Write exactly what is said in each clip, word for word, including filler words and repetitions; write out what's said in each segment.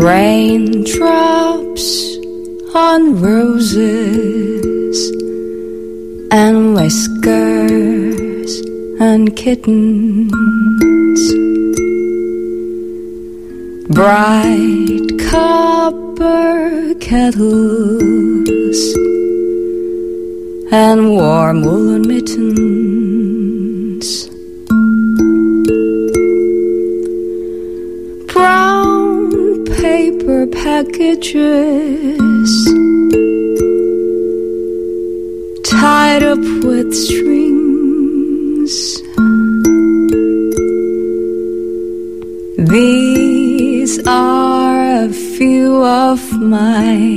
Raindrops on roses and whiskers and kittens, bright copper kettles and warm woolen mittens, brown paper packages tied up with strings. These are a few of my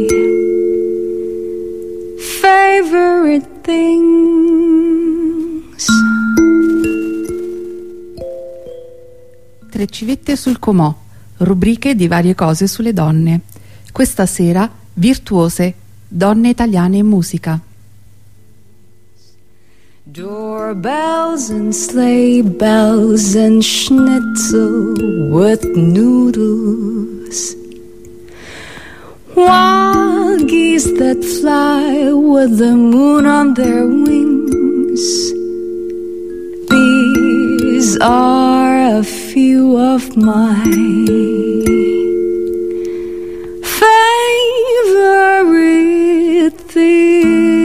favorite things. Tre civette sul comò, rubriche di varie cose sulle donne. Questa sera, virtuose, donne italiane in musica. Doorbells and sleigh bells and schnitzel with noodles, wild geese that fly with the moon on their wings. These are a few of my favorite things.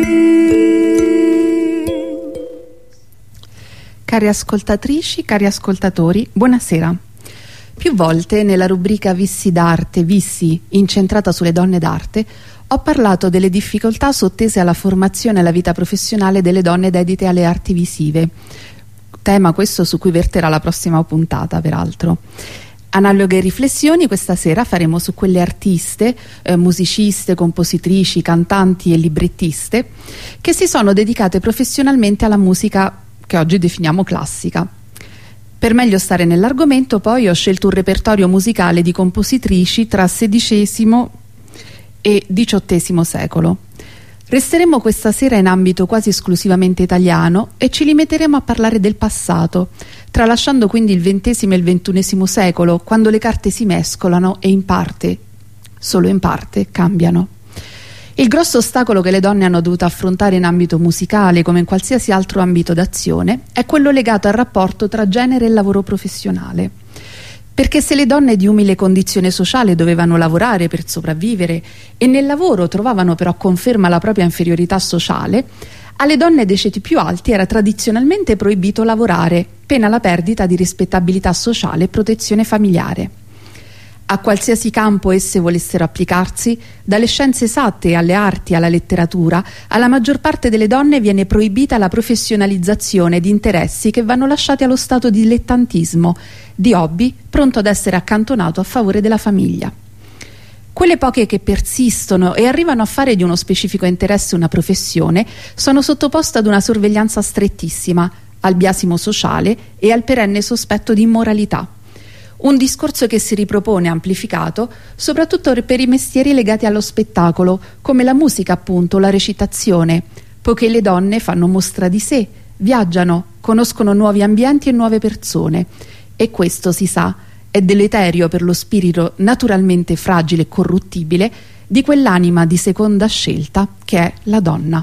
Cari ascoltatrici, cari ascoltatori, buonasera. Più volte nella rubrica Vissi d'arte, Vissi, incentrata sulle donne d'arte, ho parlato delle difficoltà sottese alla formazione e alla vita professionale delle donne dedite alle arti visive, tema questo su cui verterà la prossima puntata, peraltro. Analoghe riflessioni questa sera faremo su quelle artiste, eh, musiciste, compositrici, cantanti e librettiste che si sono dedicate professionalmente alla musica che oggi definiamo classica. Per meglio stare nell'argomento, poi ho scelto un repertorio musicale di compositrici tra sedicesimo e diciottesimo secolo. Resteremo questa sera in ambito quasi esclusivamente italiano e ci limiteremo a parlare del passato, tralasciando quindi il ventesimo e il ventunesimo secolo, quando le carte si mescolano e in parte, solo in parte, cambiano. Il grosso ostacolo che le donne hanno dovuto affrontare in ambito musicale, come in qualsiasi altro ambito d'azione, è quello legato al rapporto tra genere e lavoro professionale. Perché se le donne di umile condizione sociale dovevano lavorare per sopravvivere e nel lavoro trovavano però conferma la propria inferiorità sociale, alle donne dei ceti più alti era tradizionalmente proibito lavorare, pena la perdita di rispettabilità sociale e protezione familiare. A qualsiasi campo esse volessero applicarsi, dalle scienze esatte alle arti alla letteratura, alla maggior parte delle donne viene proibita la professionalizzazione di interessi che vanno lasciati allo stato di dilettantismo, di hobby pronto ad essere accantonato a favore della famiglia. Quelle poche che persistono e arrivano a fare di uno specifico interesse una professione sono sottoposte ad una sorveglianza strettissima, al biasimo sociale e al perenne sospetto di immoralità. Un discorso che si ripropone amplificato soprattutto per i mestieri legati allo spettacolo, come la musica appunto, la recitazione, poiché le donne fanno mostra di sé, viaggiano, conoscono nuovi ambienti e nuove persone, e questo, si sa, è deleterio per lo spirito naturalmente fragile e corruttibile di quell'anima di seconda scelta che è la donna.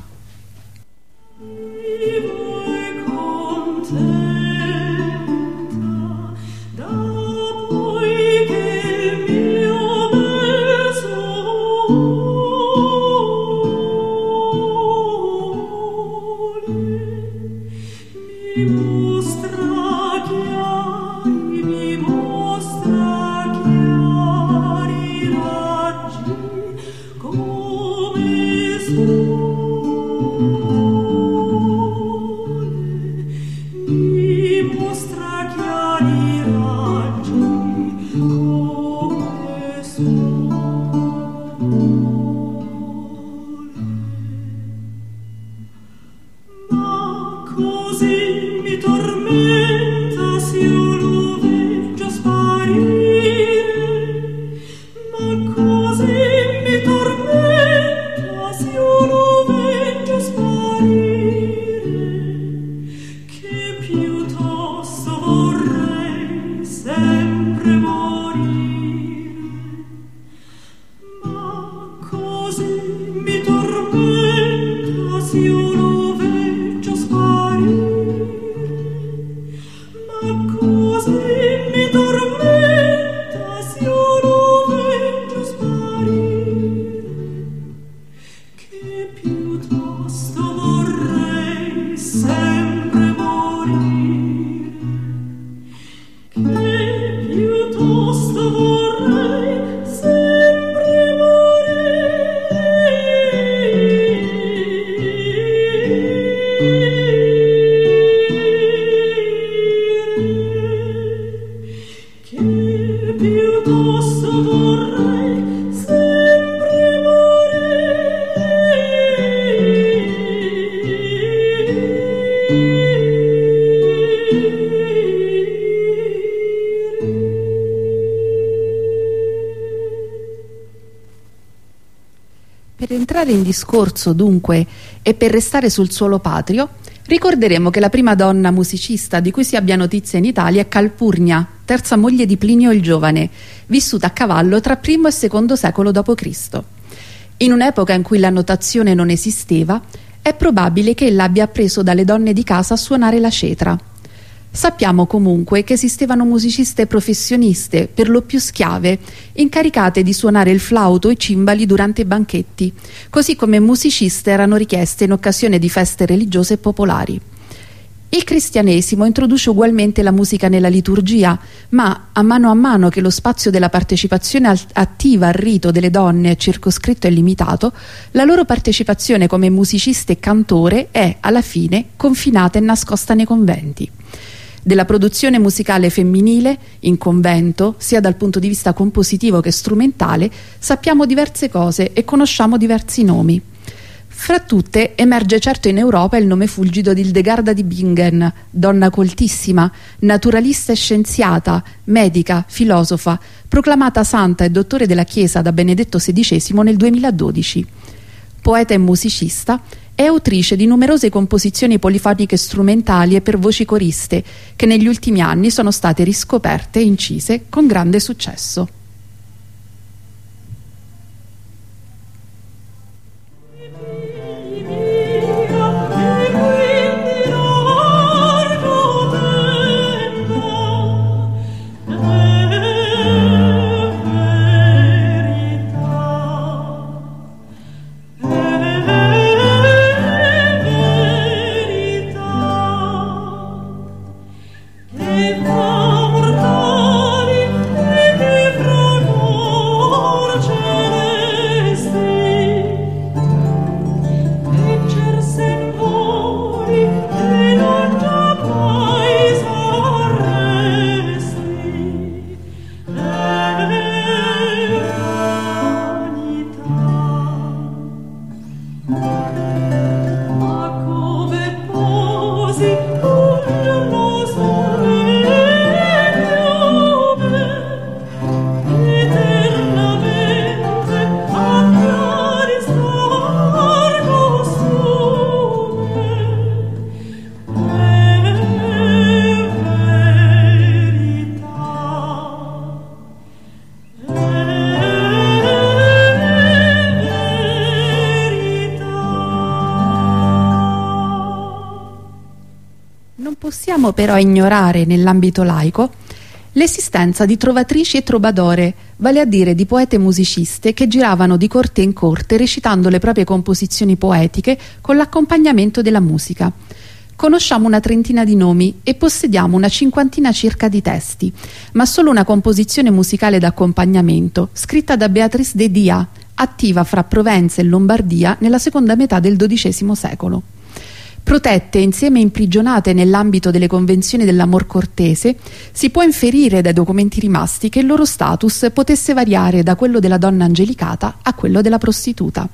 Piuttosto vorrei sempre morire In discorso dunque e per restare sul suolo patrio, ricorderemo che la prima donna musicista di cui si abbia notizia in Italia è Calpurnia, terza moglie di Plinio il Giovane, vissuta a cavallo tra primo e secondo secolo dopo Cristo. In un'epoca in cui la notazione non esisteva, è probabile che ella abbia appreso dalle donne di casa a suonare la cetra. Sappiamo comunque che esistevano musiciste professioniste, per lo più schiave, incaricate di suonare il flauto e i cimbali durante i banchetti, così come musiciste erano richieste in occasione di feste religiose e popolari. Il cristianesimo introduce ugualmente la musica nella liturgia, ma a mano a mano che lo spazio della partecipazione attiva al rito delle donne è circoscritto e limitato, la loro partecipazione come musiciste e cantore è, alla fine, confinata e nascosta nei conventi. Della produzione musicale femminile, in convento, sia dal punto di vista compositivo che strumentale, sappiamo diverse cose e conosciamo diversi nomi. Fra tutte emerge certo in Europa il nome fulgido di Hildegarda di Bingen, donna coltissima, naturalista e scienziata, medica, filosofa, proclamata santa e dottore della Chiesa da Benedetto sedicesimo nel duemiladodici. Poeta e musicista, è autrice di numerose composizioni polifoniche strumentali e per voci coriste, che negli ultimi anni sono state riscoperte e incise con grande successo. Possiamo però ignorare nell'ambito laico l'esistenza di trovatrici e trovadore, vale a dire di poete musiciste che giravano di corte in corte recitando le proprie composizioni poetiche con l'accompagnamento della musica. Conosciamo una trentina di nomi e possediamo una cinquantina circa di testi, ma solo una composizione musicale d'accompagnamento, scritta da Beatrice de Dia, attiva fra Provenza e Lombardia nella seconda metà del dodicesimo secolo. Protette e insieme imprigionate nell'ambito delle convenzioni dell'amor cortese, si può inferire dai documenti rimasti che il loro status potesse variare da quello della donna angelicata a quello della prostituta.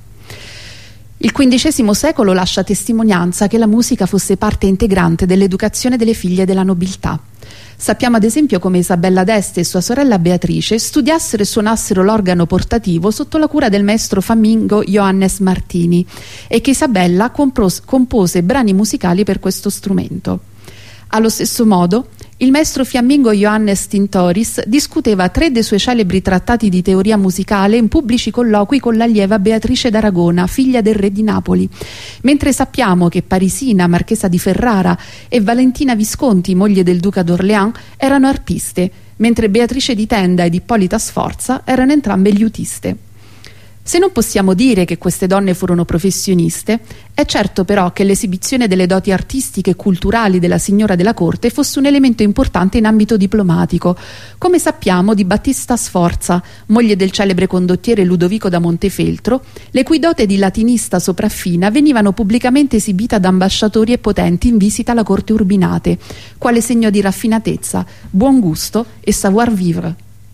Il quindicesimo secolo lascia testimonianza che la musica fosse parte integrante dell'educazione delle figlie della nobiltà. Sappiamo ad esempio come Isabella d'Este e sua sorella Beatrice studiassero e suonassero l'organo portativo sotto la cura del maestro famingo Johannes Martini e che Isabella compros- compose brani musicali per questo strumento. Allo stesso modo, il maestro fiammingo Johannes Tintoris discuteva tre dei suoi celebri trattati di teoria musicale in pubblici colloqui con l'allieva Beatrice d'Aragona, figlia del re di Napoli, mentre sappiamo che Parisina, marchesa di Ferrara, e Valentina Visconti, moglie del duca d'Orléans, erano arpiste, mentre Beatrice di Tenda ed Ippolita Sforza erano entrambe liutiste. Se non possiamo dire che queste donne furono professioniste, è certo però che l'esibizione delle doti artistiche e culturali della signora della corte fosse un elemento importante in ambito diplomatico, come sappiamo di Battista Sforza, moglie del celebre condottiere Ludovico da Montefeltro, le cui dote di latinista sopraffina venivano pubblicamente esibite da ambasciatori e potenti in visita alla corte urbinate, quale segno di raffinatezza, buon gusto e savoir-vivre.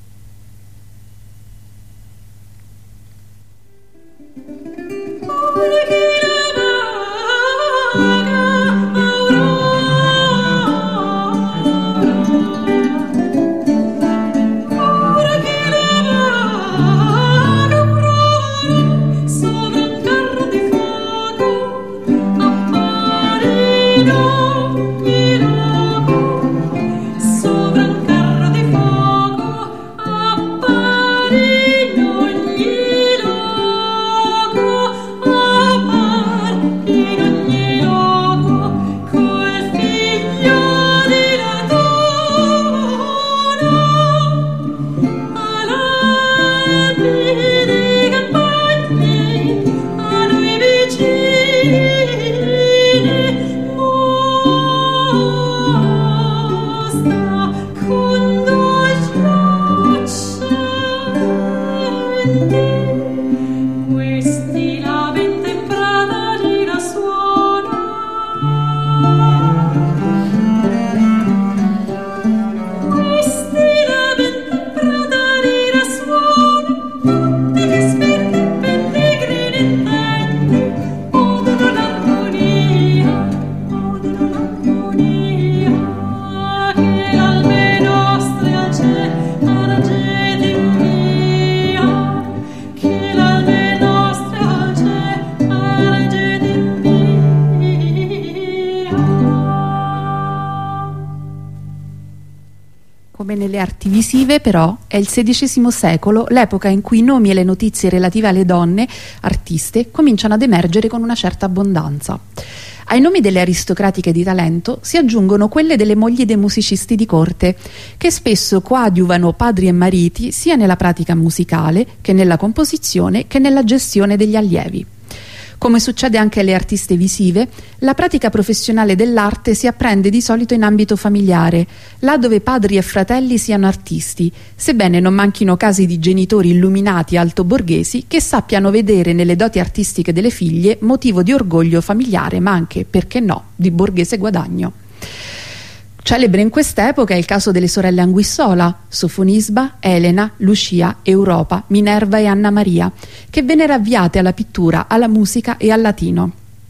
Nelle arti visive però è il sedicesimo secolo l'epoca in cui i nomi e le notizie relative alle donne artiste cominciano ad emergere con una certa abbondanza. Ai nomi delle aristocratiche di talento si aggiungono quelle delle mogli dei musicisti di corte, che spesso coadiuvano padri e mariti sia nella pratica musicale che nella composizione che nella gestione degli allievi. Come succede anche alle artiste visive, la pratica professionale dell'arte si apprende di solito in ambito familiare, là dove padri e fratelli siano artisti, sebbene non manchino casi di genitori illuminati altoborghesi che sappiano vedere nelle doti artistiche delle figlie motivo di orgoglio familiare, ma anche, perché no, di borghese guadagno. Celebre in quest'epoca è il caso delle sorelle Anguissola, Sofonisba, Elena, Lucia, Europa, Minerva e Anna Maria, che vennero avviate alla pittura, alla musica e al latino.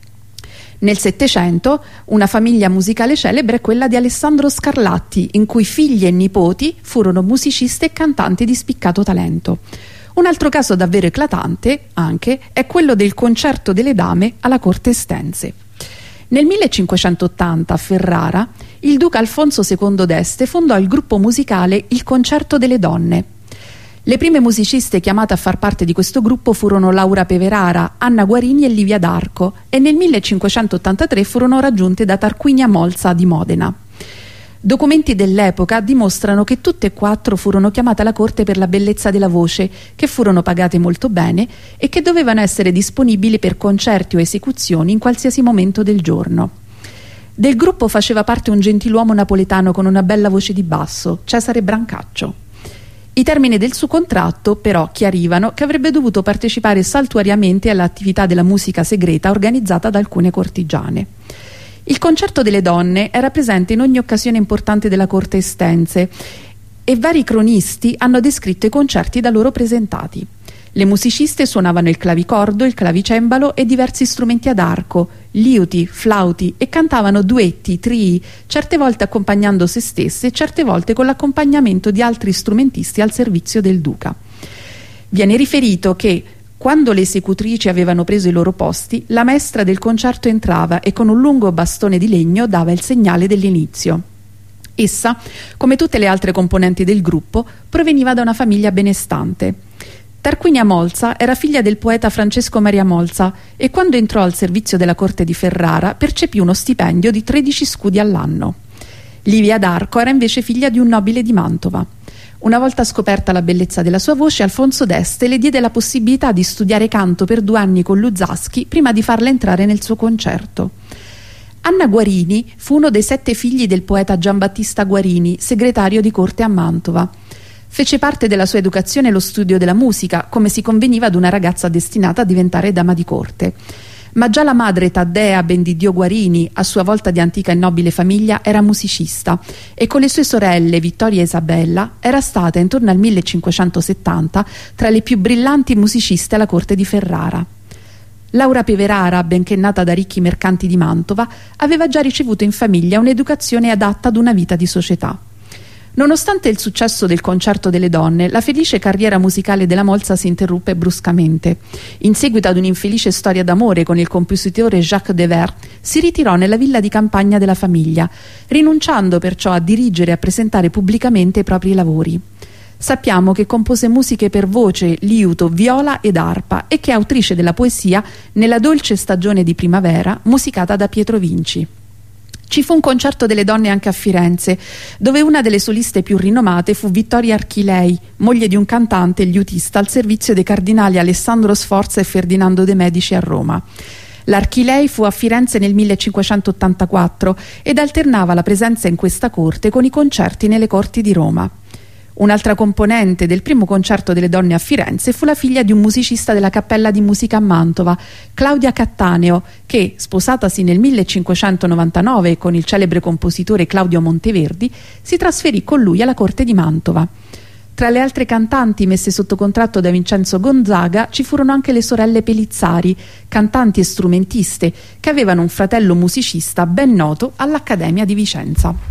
Nel Settecento una famiglia musicale celebre è quella di Alessandro Scarlatti, in cui figli e nipoti furono musicisti e cantanti di spiccato talento. Un altro caso davvero eclatante, anche, è quello del concerto delle dame alla corte estense. Nel millecinquecentottanta a Ferrara il duca Alfonso secondo d'Este fondò il gruppo musicale Il Concerto delle Donne. Le prime musiciste chiamate a far parte di questo gruppo furono Laura Peverara, Anna Guarini e Livia d'Arco, e nel millecinquecentottantatré furono raggiunte da Tarquinia Molza di Modena. Documenti dell'epoca dimostrano che tutte e quattro furono chiamate alla corte per la bellezza della voce, che furono pagate molto bene e che dovevano essere disponibili per concerti o esecuzioni in qualsiasi momento del giorno. Del gruppo faceva parte un gentiluomo napoletano con una bella voce di basso, Cesare Brancaccio. I termini del suo contratto però chiarivano che avrebbe dovuto partecipare saltuariamente all'attività della musica segreta organizzata da alcune cortigiane. Il Concerto delle Donne era presente in ogni occasione importante della corte estense e vari cronisti hanno descritto i concerti da loro presentati. Le musiciste suonavano il clavicordo, il clavicembalo e diversi strumenti ad arco, liuti, flauti, e cantavano duetti, trii, certe volte accompagnando se stesse, certe volte con l'accompagnamento di altri strumentisti al servizio del duca. Viene riferito che quando le esecutrici avevano preso i loro posti, la maestra del concerto entrava e con un lungo bastone di legno dava il segnale dell'inizio. Essa, come tutte le altre componenti del gruppo, proveniva da una famiglia benestante. Tarquinia Molza era figlia del poeta Francesco Maria Molza e quando entrò al servizio della corte di Ferrara percepì uno stipendio di tredici scudi all'anno. Livia d'Arco era invece figlia di un nobile di Mantova. Una volta scoperta la bellezza della sua voce, Alfonso d'Este le diede la possibilità di studiare canto per due anni con Luzzaschi prima di farla entrare nel suo concerto. Anna Guarini fu uno dei sette figli del poeta Giambattista Guarini, segretario di corte a Mantova. Fece parte della sua educazione lo studio della musica, come si conveniva ad una ragazza destinata a diventare dama di corte. Ma già la madre Taddea Bendidio Guarini, a sua volta di antica e nobile famiglia, era musicista e con le sue sorelle Vittoria e Isabella era stata intorno al millecinquecentosettanta tra le più brillanti musiciste alla corte di Ferrara. Laura Peverara, benché nata da ricchi mercanti di Mantova, aveva già ricevuto in famiglia un'educazione adatta ad una vita di società. Nonostante il successo del Concerto delle Donne, la felice carriera musicale della Molza si interruppe bruscamente. In seguito ad un'infelice storia d'amore con il compositore Jacques Devers, si ritirò nella villa di campagna della famiglia, rinunciando perciò a dirigere e a presentare pubblicamente i propri lavori. Sappiamo che compose musiche per voce, liuto, viola ed arpa e che è autrice della poesia Nella dolce stagione di primavera, musicata da Pietro Vinci. Ci fu un concerto delle donne anche a Firenze, dove una delle soliste più rinomate fu Vittoria Archilei, moglie di un cantante e liutista al servizio dei cardinali Alessandro Sforza e Ferdinando de' Medici a Roma. L'Archilei fu a Firenze nel millecinquecentottantaquattro ed alternava la presenza in questa corte con i concerti nelle corti di Roma. Un'altra componente del primo concerto delle donne a Firenze fu la figlia di un musicista della Cappella di Musica a Mantova, Claudia Cattaneo, che, sposatasi nel millecinquecentonovantanove con il celebre compositore Claudio Monteverdi, si trasferì con lui alla corte di Mantova. Tra le altre cantanti messe sotto contratto da Vincenzo Gonzaga ci furono anche le sorelle Pelizzari, cantanti e strumentiste, che avevano un fratello musicista ben noto all'Accademia di Vicenza.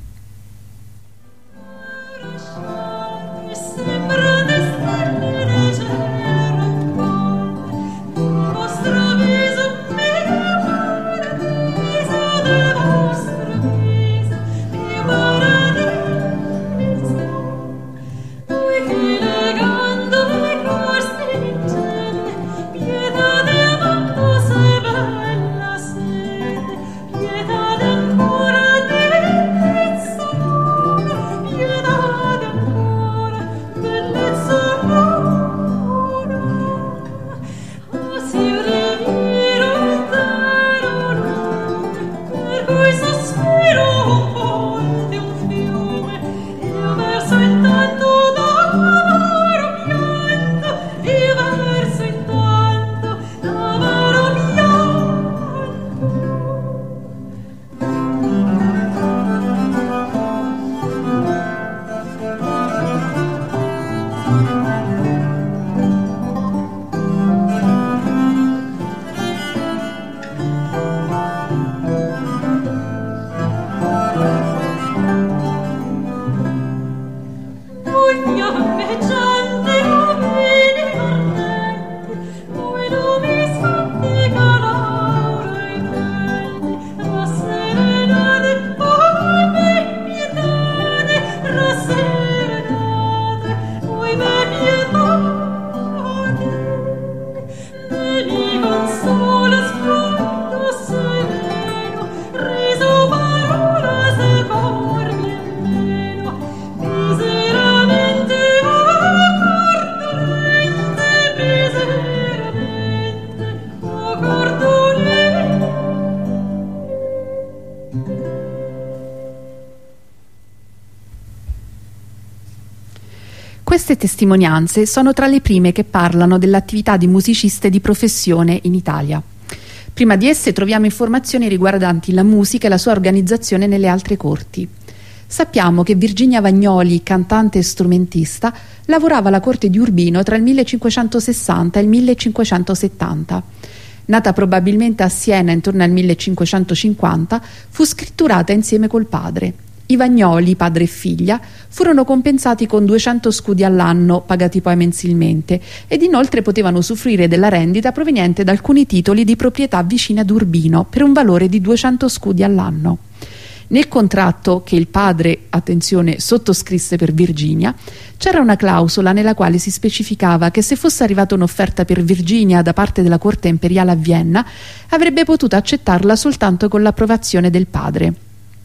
Queste testimonianze sono tra le prime che parlano dell'attività di musiciste di professione in Italia. Prima di esse troviamo informazioni riguardanti la musica e la sua organizzazione nelle altre corti. Sappiamo che Virginia Vagnoli, cantante e strumentista, lavorava alla corte di Urbino tra il millecinquecentosessanta e il millecinquecentosettanta. Nata probabilmente a Siena intorno al millecinquecentocinquanta, fu scritturata insieme col padre. I Vagnoli, padre e figlia, furono compensati con duecento scudi all'anno, pagati poi mensilmente, ed inoltre potevano usufruire della rendita proveniente da alcuni titoli di proprietà vicine ad Urbino, per un valore di duecento scudi all'anno. Nel contratto che il padre, attenzione, sottoscrisse per Virginia, c'era una clausola nella quale si specificava che se fosse arrivata un'offerta per Virginia da parte della corte imperiale a Vienna, avrebbe potuto accettarla soltanto con l'approvazione del padre.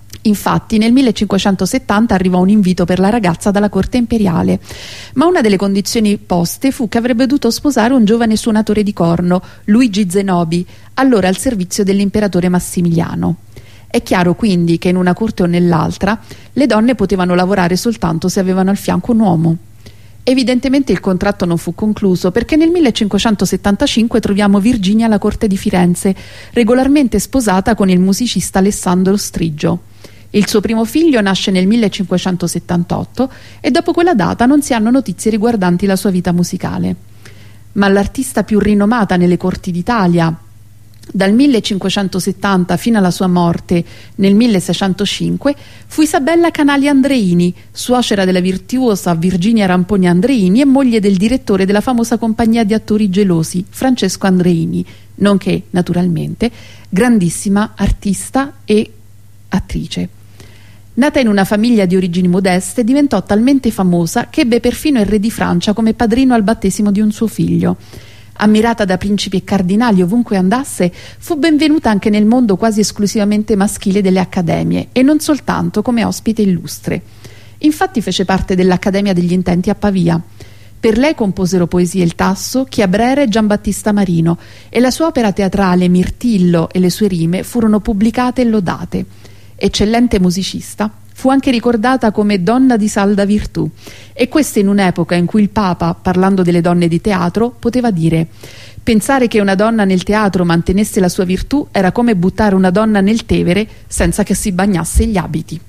Infatti nel millecinquecentosettanta arrivò un invito per la ragazza dalla corte imperiale, ma una delle condizioni poste fu che avrebbe dovuto sposare un giovane suonatore di corno, Luigi Zenobi, allora al servizio dell'imperatore Massimiliano. È chiaro quindi che in una corte o nell'altra le donne potevano lavorare soltanto se avevano al fianco un uomo. Evidentemente il contratto non fu concluso, perché nel millecinquecentosettantacinque troviamo Virginia alla corte di Firenze, regolarmente sposata con il musicista Alessandro Striggio. Il suo primo figlio nasce nel millecinquecentosettantotto e dopo quella data non si hanno notizie riguardanti la sua vita musicale. Ma l'artista più rinomata nelle corti d'Italia, dal millecinquecentosettanta fino alla sua morte nel milleseicentocinque, fu Isabella Canali Andreini, suocera della virtuosa Virginia Ramponi Andreini e moglie del direttore della famosa compagnia di attori gelosi, Francesco Andreini, nonché, naturalmente, grandissima artista e attrice. Nata in una famiglia di origini modeste, diventò talmente famosa che ebbe perfino il re di Francia come padrino al battesimo di un suo figlio. Ammirata da principi e cardinali ovunque andasse, fu benvenuta anche nel mondo quasi esclusivamente maschile delle accademie, e non soltanto come ospite illustre. Infatti fece parte dell'Accademia degli Intenti a Pavia. Per lei composero poesie Il Tasso, Chiabrera e Giambattista Marino, e la sua opera teatrale Mirtillo e le sue rime furono pubblicate e lodate. Eccellente musicista, fu anche ricordata come donna di salda virtù, e questo in un'epoca in cui il Papa, parlando delle donne di teatro, poteva dire: pensare che una donna nel teatro mantenesse la sua virtù era come buttare una donna nel Tevere senza che si bagnasse gli abiti.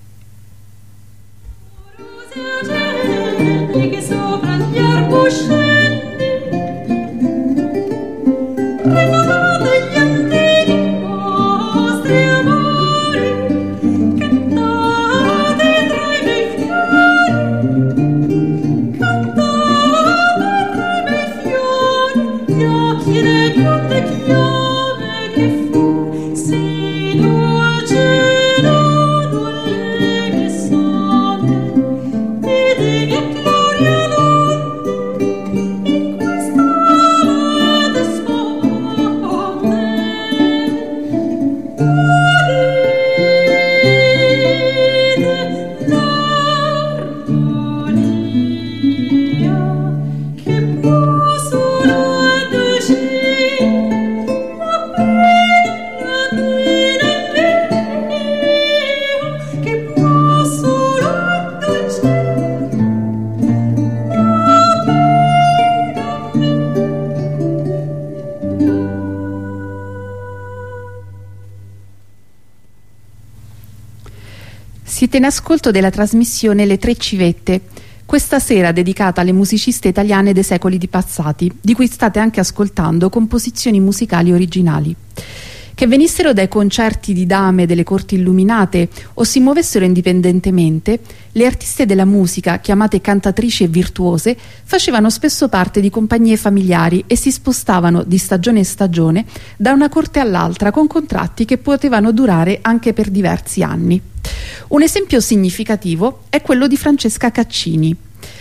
Siete in ascolto della trasmissione Le Tre Civette, questa sera dedicata alle musiciste italiane dei secoli di passati, di cui state anche ascoltando composizioni musicali originali. Che venissero dai concerti di dame delle corti illuminate o si muovessero indipendentemente, le artiste della musica, chiamate cantatrici e virtuose, facevano spesso parte di compagnie familiari e si spostavano di stagione in stagione da una corte all'altra con contratti che potevano durare anche per diversi anni. Un esempio significativo è quello di Francesca Caccini.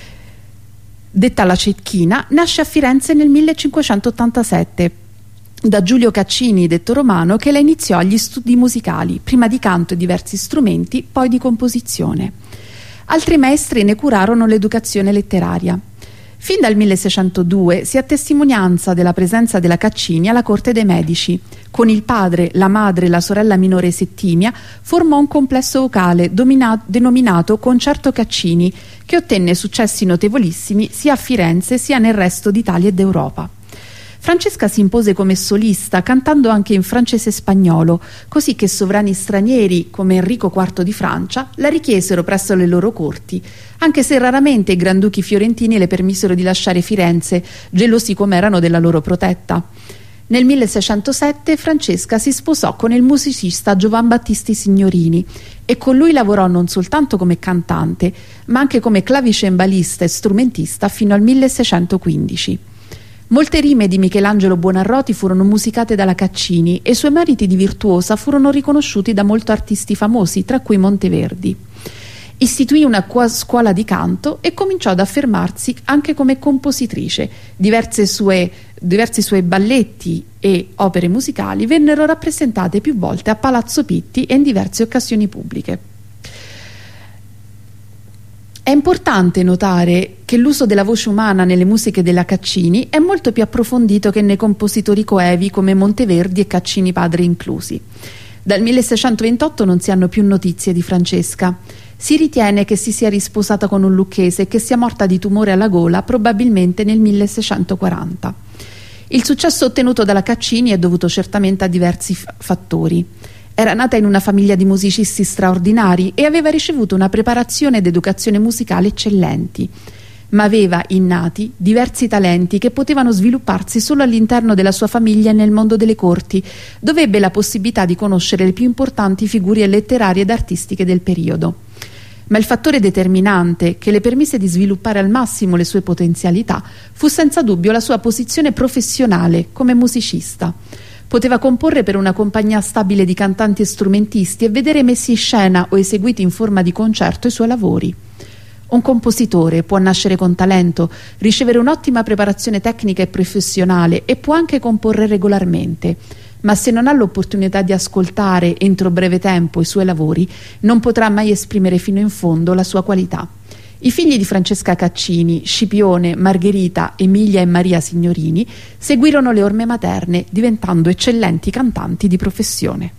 Detta la Cecchina, nasce a Firenze nel millecinquecentottantasette da Giulio Caccini, detto Romano, che la iniziò agli studi musicali, prima di canto e diversi strumenti, poi di composizione. Altri maestri ne curarono l'educazione letteraria. Fin dal milleseicentodue si ha testimonianza della presenza della Caccini alla corte dei Medici. Con il padre, la madre e la sorella minore Settimia formò un complesso vocale denominato Concerto Caccini, che ottenne successi notevolissimi sia a Firenze sia nel resto d'Italia e d'Europa. Francesca si impose come solista, cantando anche in francese e spagnolo, così che sovrani stranieri come Enrico quarto di Francia la richiesero presso le loro corti, anche se raramente i granduchi fiorentini le permisero di lasciare Firenze, gelosi come erano della loro protetta. Nel milleseicentosette Francesca si sposò con il musicista Giovan Battisti Signorini e con lui lavorò non soltanto come cantante, ma anche come clavicembalista e strumentista fino al milleseicentoquindici. Molte rime di Michelangelo Buonarroti furono musicate dalla Caccini e i suoi meriti di virtuosa furono riconosciuti da molti artisti famosi, tra cui Monteverdi. Istituì una scuola di canto e cominciò ad affermarsi anche come compositrice. Diverse sue, diversi suoi balletti e opere musicali vennero rappresentate più volte a Palazzo Pitti e in diverse occasioni pubbliche. È importante notare che l'uso della voce umana nelle musiche della Caccini è molto più approfondito che nei compositori coevi come Monteverdi e Caccini padre inclusi. Dal milleseicentoventotto non si hanno più notizie di Francesca. Si ritiene che si sia risposata con un lucchese e che sia morta di tumore alla gola probabilmente nel milleseicentoquaranta. Il successo ottenuto dalla Caccini è dovuto certamente a diversi fattori. Era nata in una famiglia di musicisti straordinari e aveva ricevuto una preparazione ed educazione musicale eccellenti, ma aveva innati diversi talenti che potevano svilupparsi solo all'interno della sua famiglia e nel mondo delle corti, dove ebbe la possibilità di conoscere le più importanti figure letterarie ed artistiche del periodo. Ma il fattore determinante che le permise di sviluppare al massimo le sue potenzialità fu senza dubbio la sua posizione professionale come musicista. Poteva comporre per una compagnia stabile di cantanti e strumentisti e vedere messi in scena o eseguiti in forma di concerto i suoi lavori. Un compositore può nascere con talento, ricevere un'ottima preparazione tecnica e professionale e può anche comporre regolarmente, ma se non ha l'opportunità di ascoltare entro breve tempo i suoi lavori, non potrà mai esprimere fino in fondo la sua qualità. I figli di Francesca Caccini, Scipione, Margherita, Emilia e Maria Signorini, seguirono le orme materne, diventando eccellenti cantanti di professione.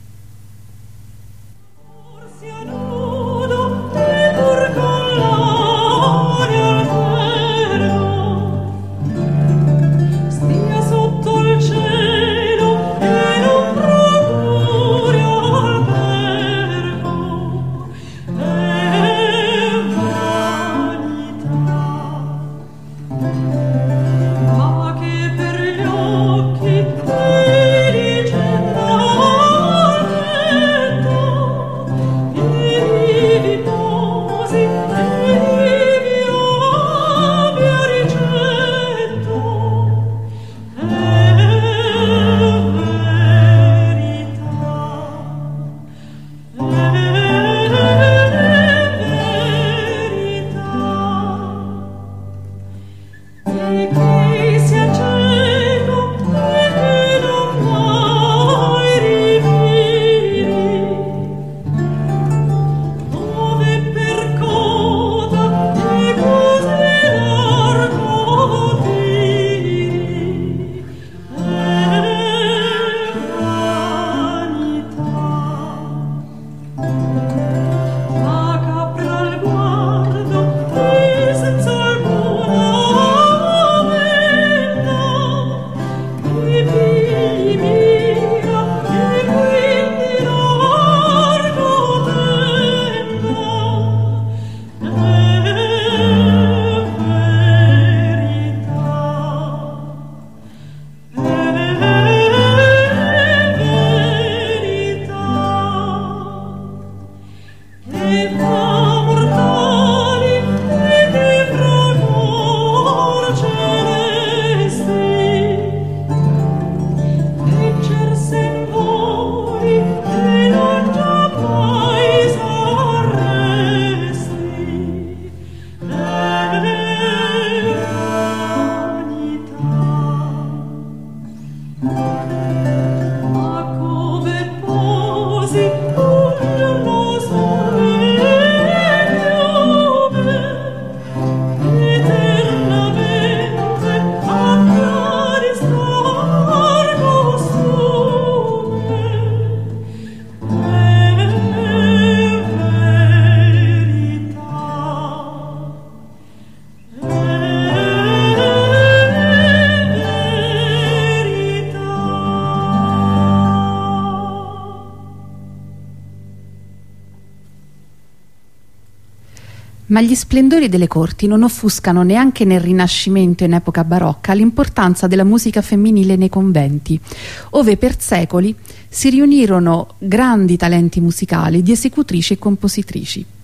Ma gli splendori delle corti non offuscano neanche nel Rinascimento e in epoca barocca l'importanza della musica femminile nei conventi, ove per secoli si riunirono grandi talenti musicali di esecutrici e compositrici.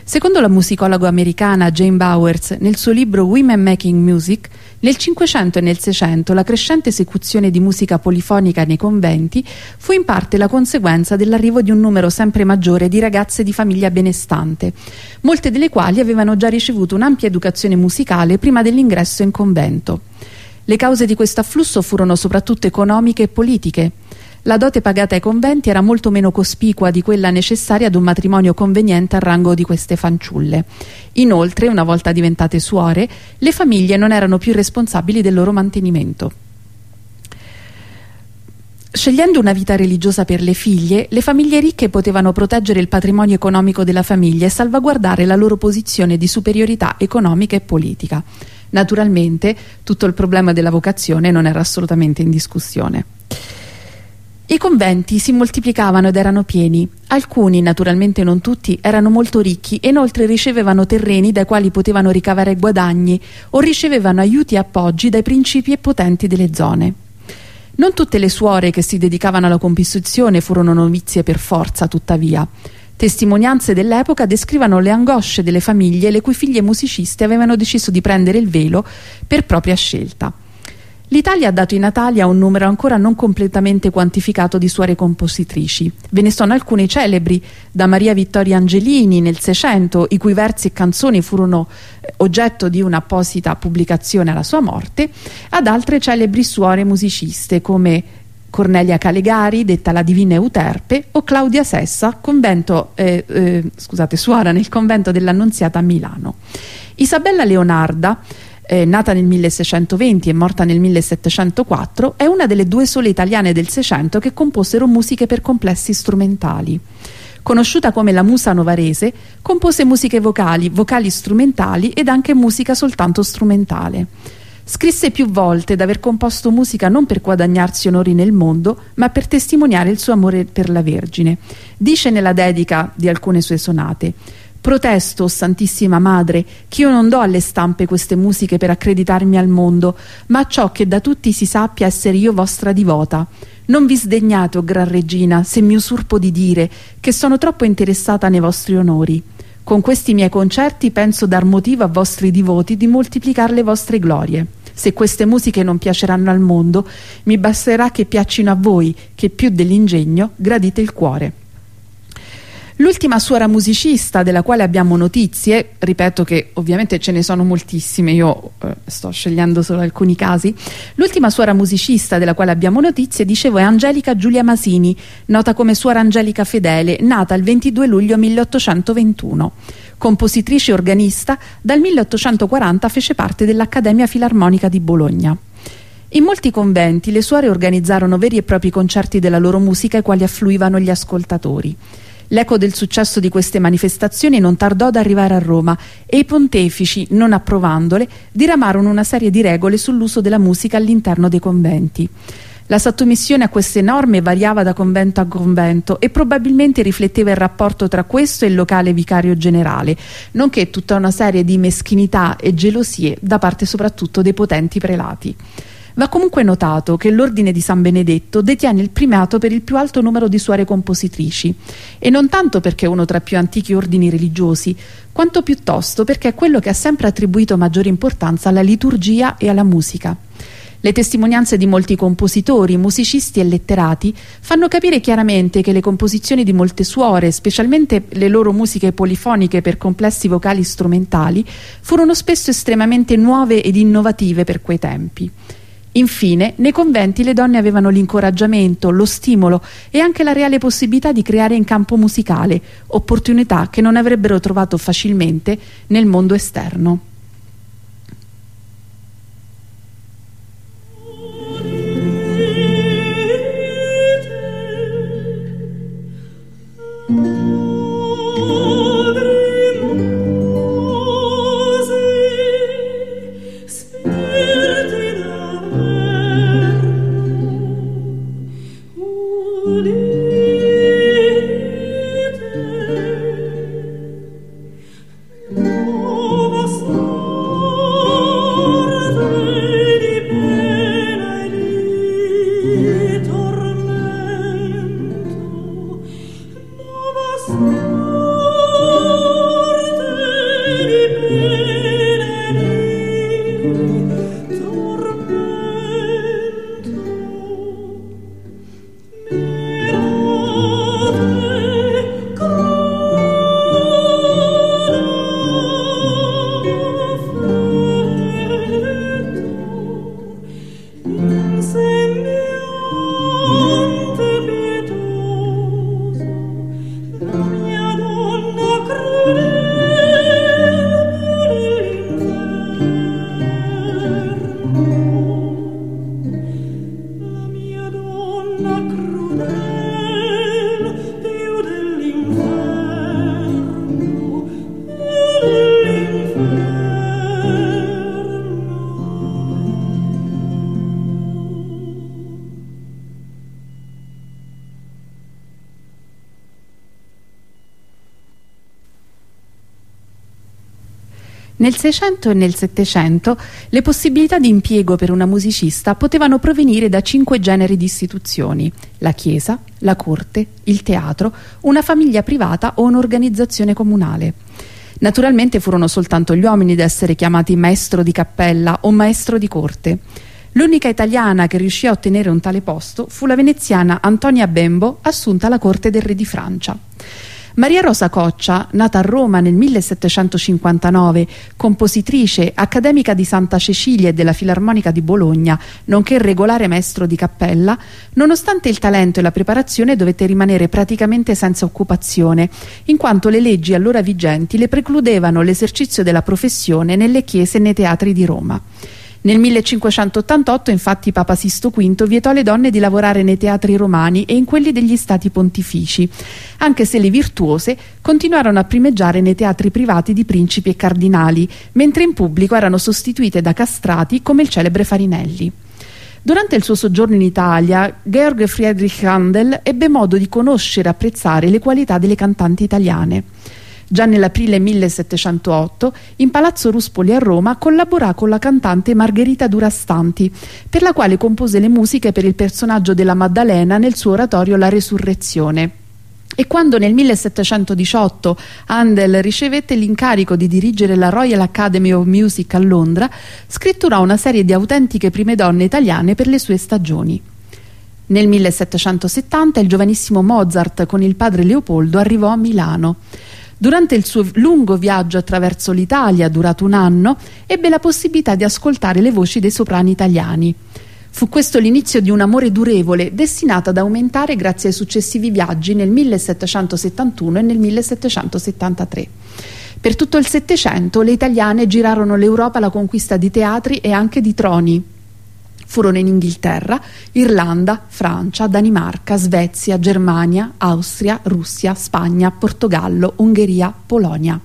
Secondo la musicologa americana Jane Bowers, nel suo libro Women Making Music, nel Cinquecento e nel Seicento la crescente esecuzione di musica polifonica nei conventi fu in parte la conseguenza dell'arrivo di un numero sempre maggiore di ragazze di famiglia benestante, molte delle quali avevano già ricevuto un'ampia educazione musicale prima dell'ingresso in convento. Le cause di questo afflusso furono soprattutto economiche e politiche. La dote pagata ai conventi era molto meno cospicua di quella necessaria ad un matrimonio conveniente al rango di queste fanciulle. Inoltre, una volta diventate suore, le famiglie non erano più responsabili del loro mantenimento. Scegliendo una vita religiosa per le figlie, le famiglie ricche potevano proteggere il patrimonio economico della famiglia e salvaguardare la loro posizione di superiorità economica e politica. Naturalmente, tutto il problema della vocazione non era assolutamente in discussione. I conventi si moltiplicavano ed erano pieni. Alcuni, naturalmente non tutti, erano molto ricchi e inoltre ricevevano terreni dai quali potevano ricavare guadagni o ricevevano aiuti e appoggi dai principi e potenti delle zone. Non tutte le suore che si dedicavano alla composizione furono novizie per forza, tuttavia. Testimonianze dell'epoca descrivono le angosce delle famiglie le cui figlie musiciste avevano deciso di prendere il velo per propria scelta. L'Italia ha dato in Italia un numero ancora non completamente quantificato di suore compositrici. Ve ne sono alcune celebri, da Maria Vittoria Angelini nel Seicento, i cui versi e canzoni furono oggetto di un'apposita pubblicazione alla sua morte, ad altre celebri suore musiciste come Cornelia Calegari, detta la Divina Euterpe, o Claudia Sessa, convento, eh, eh, scusate, suora nel convento dell'Annunziata a Milano. Isabella Leonarda, Eh, nata nel milleseicentoventi e morta nel millesettecentoquattro, è una delle due sole italiane del Seicento che composero musiche per complessi strumentali. Conosciuta come la Musa Novarese, compose musiche vocali, vocali strumentali ed anche musica soltanto strumentale. Scrisse più volte d'aver composto musica non per guadagnarsi onori nel mondo, ma per testimoniare il suo amore per la Vergine. Dice nella dedica di alcune sue sonate: «Protesto, o Santissima Madre, ch'io non do alle stampe queste musiche per accreditarmi al mondo, ma a ciò che da tutti si sappia essere io vostra divota. Non vi sdegnate, o gran regina, se mi usurpo di dire che sono troppo interessata nei vostri onori. Con questi miei concerti penso dar motivo a vostri divoti di moltiplicare le vostre glorie. Se queste musiche non piaceranno al mondo, mi basterà che piaccino a voi, che più dell'ingegno gradite il cuore». L'ultima suora musicista della quale abbiamo notizie, ripeto che ovviamente ce ne sono moltissime, io eh, sto scegliendo solo alcuni casi, l'ultima suora musicista della quale abbiamo notizie, dicevo, è Angelica Giulia Masini, nota come suora Angelica Fedele, nata il ventidue luglio milleottocentoventuno. Compositrice e organista, dal milleottocentoquaranta fece parte dell'Accademia Filarmonica di Bologna. In molti conventi le suore organizzarono veri e propri concerti della loro musica ai quali affluivano gli ascoltatori. L'eco del successo di queste manifestazioni non tardò ad arrivare a Roma e i pontefici, non approvandole, diramarono una serie di regole sull'uso della musica all'interno dei conventi. La sottomissione a queste norme variava da convento a convento e probabilmente rifletteva il rapporto tra questo e il locale vicario generale, nonché tutta una serie di meschinità e gelosie da parte soprattutto dei potenti prelati. Va comunque notato che l'Ordine di San Benedetto detiene il primato per il più alto numero di suore compositrici, e non tanto perché è uno tra i più antichi ordini religiosi, quanto piuttosto perché è quello che ha sempre attribuito maggiore importanza alla liturgia e alla musica. Le testimonianze di molti compositori, musicisti e letterati fanno capire chiaramente che le composizioni di molte suore, specialmente le loro musiche polifoniche per complessi vocali strumentali, furono spesso estremamente nuove ed innovative per quei tempi. Infine, nei conventi le donne avevano l'incoraggiamento, lo stimolo e anche la reale possibilità di creare in campo musicale, opportunità che non avrebbero trovato facilmente nel mondo esterno. Oh, Nel Seicento e nel Settecento le possibilità di impiego per una musicista potevano provenire da cinque generi di istituzioni: la chiesa, la corte, il teatro, una famiglia privata o un'organizzazione comunale. Naturalmente furono soltanto gli uomini ad essere chiamati maestro di cappella o maestro di corte. L'unica italiana che riuscì a ottenere un tale posto fu la veneziana Antonia Bembo, assunta alla corte del re di Francia. Maria Rosa Coccia, nata a Roma nel millesettecentocinquantanove, compositrice, accademica di Santa Cecilia e della Filarmonica di Bologna, nonché regolare maestro di cappella, nonostante il talento e la preparazione dovette rimanere praticamente senza occupazione, in quanto le leggi allora vigenti le precludevano l'esercizio della professione nelle chiese e nei teatri di Roma. Nel millecinquecentottantotto infatti Papa Sisto V vietò alle donne di lavorare nei teatri romani e in quelli degli stati pontifici, anche se le virtuose continuarono a primeggiare nei teatri privati di principi e cardinali, mentre in pubblico erano sostituite da castrati come il celebre Farinelli. Durante il suo soggiorno in Italia, Georg Friedrich Händel ebbe modo di conoscere e apprezzare le qualità delle cantanti italiane. Già nell'aprile millesettecentotto, in Palazzo Ruspoli a Roma, collaborò con la cantante Margherita Durastanti, per la quale compose le musiche per il personaggio della Maddalena nel suo oratorio La Resurrezione. E quando nel millesettecentodiciotto Händel ricevette l'incarico di dirigere la Royal Academy of Music a Londra, scritturò una serie di autentiche prime donne italiane per le sue stagioni. Nel millesettecentosettanta il giovanissimo Mozart con il padre Leopoldo arrivò a Milano. Durante il suo lungo viaggio attraverso l'Italia, durato un anno, ebbe la possibilità di ascoltare le voci dei soprani italiani. Fu questo l'inizio di un amore durevole, destinato ad aumentare grazie ai successivi viaggi nel millesettecentosettantuno e nel millesettecentosettantatré. Per tutto il Settecento le italiane girarono l'Europa alla conquista di teatri e anche di troni. Furono in Inghilterra, Irlanda, Francia, Danimarca, Svezia, Germania, Austria, Russia, Spagna, Portogallo, Ungheria, Polonia.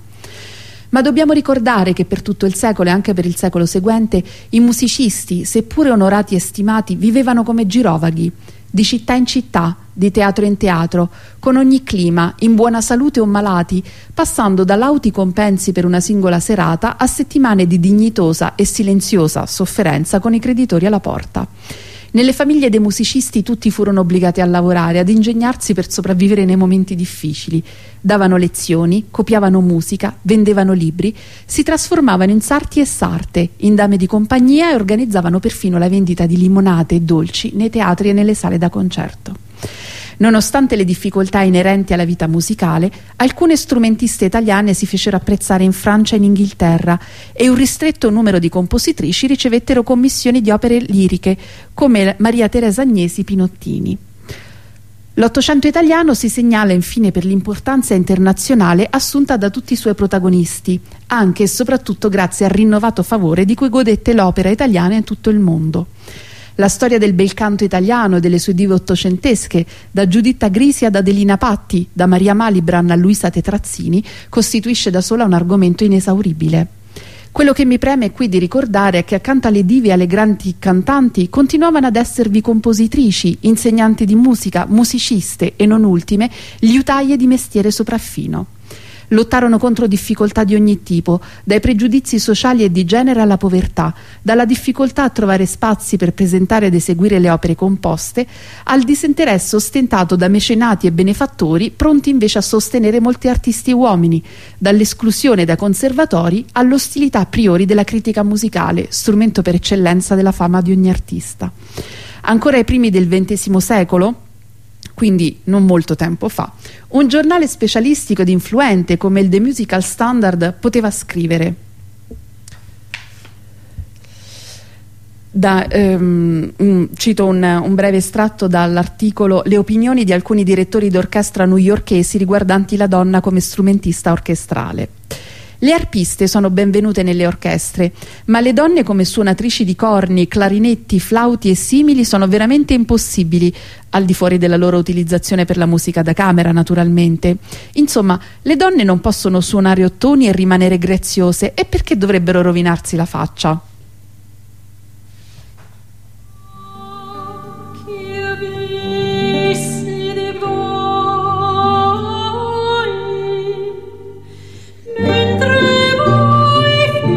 Ma dobbiamo ricordare che per tutto il secolo e anche per il secolo seguente i musicisti, seppure onorati e stimati, vivevano come girovaghi, di città in città, di teatro in teatro, con ogni clima, in buona salute o malati, passando da lauti compensi per una singola serata a settimane di dignitosa e silenziosa sofferenza con i creditori alla porta. Nelle famiglie dei musicisti tutti furono obbligati a lavorare, ad ingegnarsi per sopravvivere nei momenti difficili. Davano lezioni, copiavano musica, vendevano libri, si trasformavano in sarti e sarte, in dame di compagnia e organizzavano perfino la vendita di limonate e dolci nei teatri e nelle sale da concerto. Nonostante le difficoltà inerenti alla vita musicale, alcune strumentiste italiane si fecero apprezzare in Francia e in Inghilterra e un ristretto numero di compositrici ricevettero commissioni di opere liriche, come Maria Teresa Agnesi Pinottini. L'Ottocento italiano si segnala infine per l'importanza internazionale assunta da tutti i suoi protagonisti, anche e soprattutto grazie al rinnovato favore di cui godette l'opera italiana in tutto il mondo. La storia del bel canto italiano e delle sue dive ottocentesche, da Giuditta Grisi ad Adelina Patti, da Maria Malibran a Luisa Tetrazzini, costituisce da sola un argomento inesauribile. Quello che mi preme qui di ricordare è che accanto alle dive e alle grandi cantanti continuavano ad esservi compositrici, insegnanti di musica, musiciste e non ultime, liutaie di mestiere sopraffino. Lottarono contro difficoltà di ogni tipo, dai pregiudizi sociali e di genere alla povertà, dalla difficoltà a trovare spazi per presentare ed eseguire le opere composte, al disinteresse ostentato da mecenati e benefattori pronti invece a sostenere molti artisti uomini, dall'esclusione dai conservatori all'ostilità a priori della critica musicale, strumento per eccellenza della fama di ogni artista. Ancora ai primi del ventesimo secolo, quindi non molto tempo fa, un giornale specialistico ed influente come il The Musical Standard poteva scrivere: da, ehm, un, cito un, un breve estratto dall'articolo "Le opinioni di alcuni direttori d'orchestra newyorkesi riguardanti la donna come strumentista orchestrale". Le arpiste sono benvenute nelle orchestre, ma le donne come suonatrici di corni, clarinetti, flauti e simili sono veramente impossibili, al di fuori della loro utilizzazione per la musica da camera naturalmente. Insomma, le donne non possono suonare ottoni e rimanere graziose, e perché dovrebbero rovinarsi la faccia? Mentre voi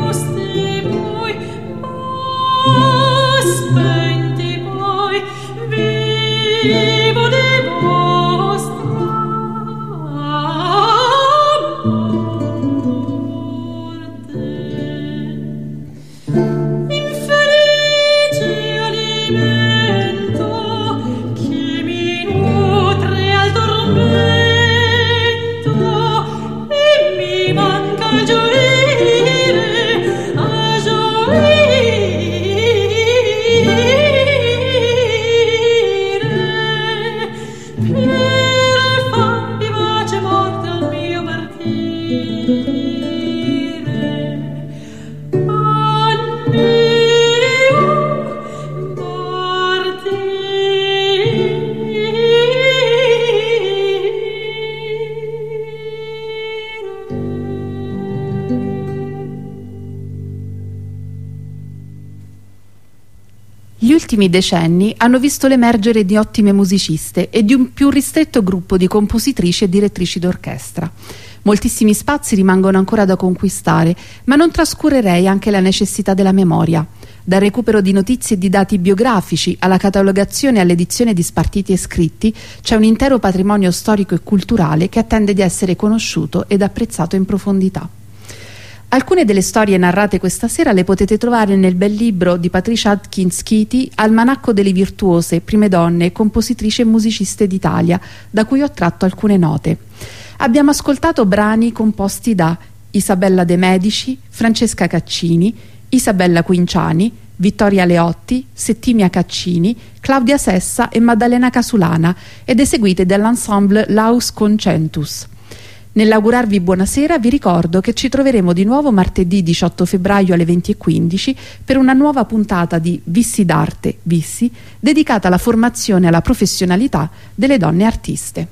ultimi decenni hanno visto l'emergere di ottime musiciste e di un più ristretto gruppo di compositrici e direttrici d'orchestra. Moltissimi spazi rimangono ancora da conquistare, ma non trascurerei anche la necessità della memoria. Dal recupero di notizie e di dati biografici alla catalogazione e all'edizione di spartiti e scritti c'è un intero patrimonio storico e culturale che attende di essere conosciuto ed apprezzato in profondità. Alcune delle storie narrate questa sera le potete trovare nel bel libro di Patricia Atkins Chiti, Almanacco delle virtuose, prime donne, compositrici e musiciste d'Italia, da cui ho tratto alcune note. Abbiamo ascoltato brani composti da Isabella De Medici, Francesca Caccini, Isabella Quinciani, Vittoria Leotti, Settimia Caccini, Claudia Sessa e Maddalena Casulana ed eseguite dall'ensemble Laus Concentus. Nell'augurarvi buonasera vi ricordo che ci troveremo di nuovo martedì diciotto febbraio alle venti e quindici per una nuova puntata di Vissi d'Arte, Vissi, dedicata alla formazione e alla professionalità delle donne artiste.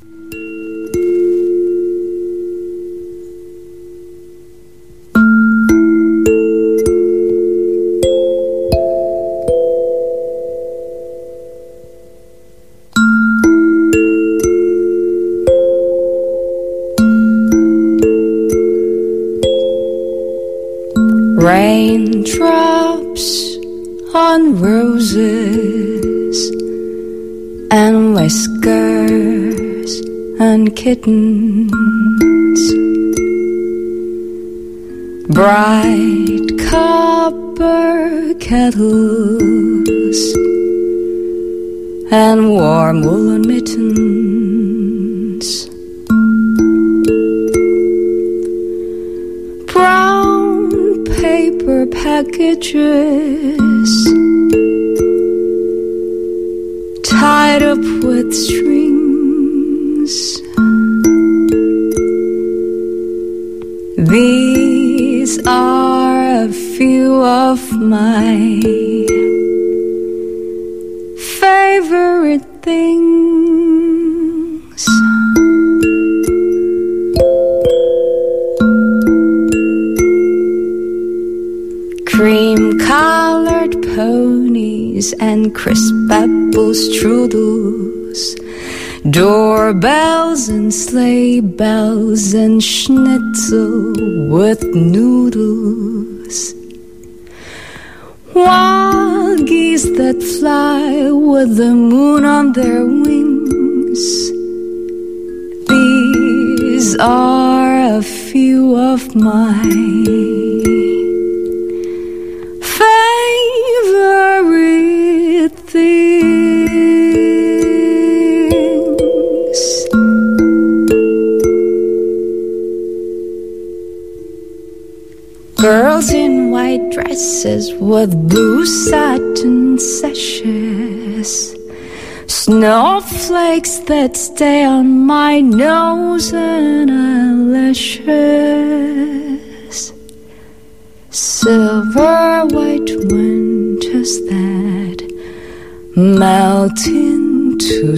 Raindrops on roses and whiskers and kittens, bright copper kettles and warm woolen mittens, brown paper packages tied up with strings. These are a few of my favorite things. Cream-colored ponies and crisp apple strudels, doorbells and sleigh bells and schnitzel with noodles, wild geese that fly with the moon on their wings. These are a few of my favorite things. Girls in white dresses with blue satin sashes, snowflakes that stay on my nose and eyelashes, silver white winters that melt into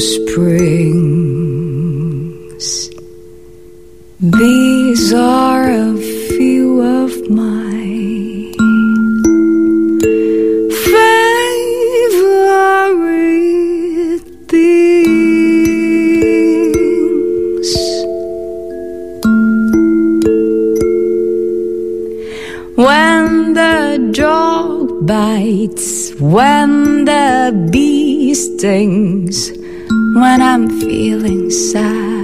springs. These are a few of my favorite things. When the dog bites, when the bee stings, when I'm feeling sad,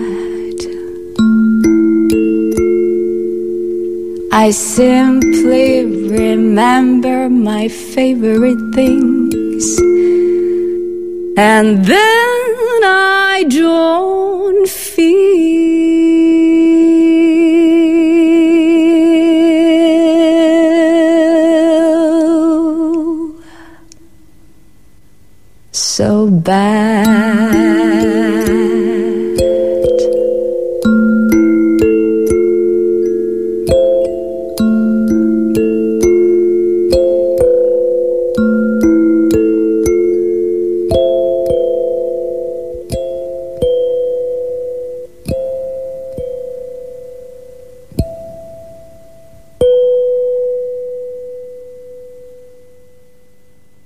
I simply remember my favorite things, and then I don't feel